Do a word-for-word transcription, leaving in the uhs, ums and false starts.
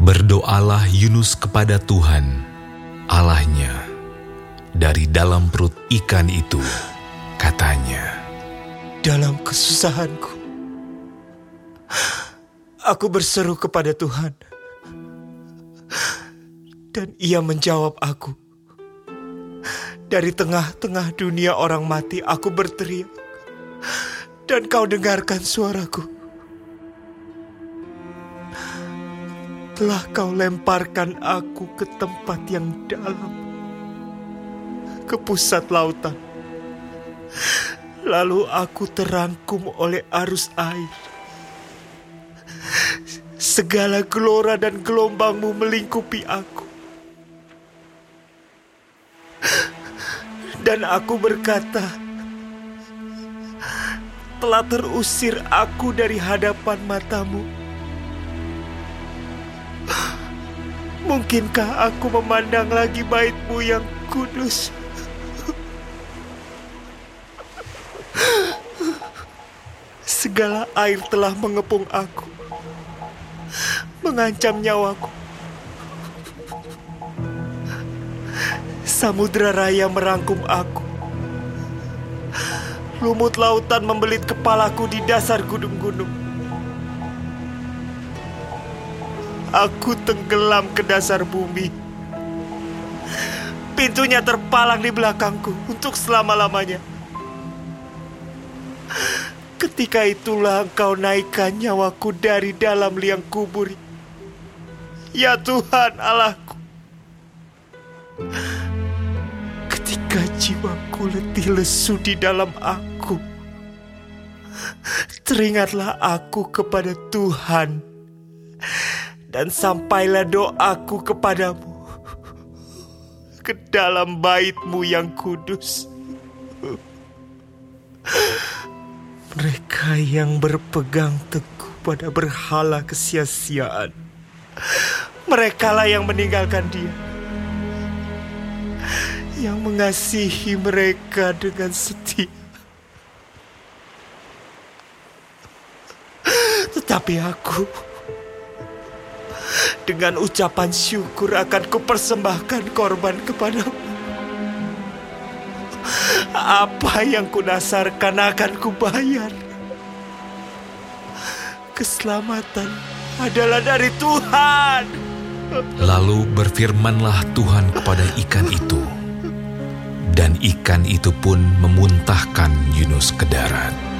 Berdoalah Yunus kepada Tuhan, Allahnya, dari dalam perut ikan itu, katanya, dalam kesusahanku, aku berseru kepada Tuhan, dan Ia menjawab aku. Dari tengah-tengah dunia orang mati, aku berteriak, dan Kau dengarkan suaraku. Telah Kau lemparkan aku ke tempat yang dalam, ke pusat lautan. Lalu aku terangkum oleh arus air. Segala gelora dan gelombang-Mu melingkupi aku. Dan aku berkata, telah terusir aku dari hadapan mata-Mu. Mungkinkah aku memandang lagi bait-Mu yang kudus? Segala air telah mengepung aku, mengancam nyawaku. Samudra raya merangkum aku. Lumut lautan membelit kepalaku di dasar gunung-gunung. Aku tenggelam ke dasar bumi. Pintunya terpalang di belakangku untuk selama-lamanya. Ketika itulah Engkau naikkan nyawaku dari dalam liang kubur. Ya Tuhan Allahku. Ketika jiwaku letih lesu di dalam aku, teringatlah aku kepada Tuhan, dan sampailah doaku kepadamu ke dalam bait-Mu yang kudus. Mereka yang berpegang teguh pada berhala kesia-siaan, merekalah yang meninggalkan Dia, yang mengasihi mereka dengan setia. Tetapi aku, dengan ucapan syukur akan kupersembahkan korban kepadamu. Apa yang kudasarkan akan kubayar. Keselamatan adalah dari Tuhan. Lalu berfirmanlah Tuhan kepada ikan itu, dan ikan itu pun memuntahkan Yunus ke darat.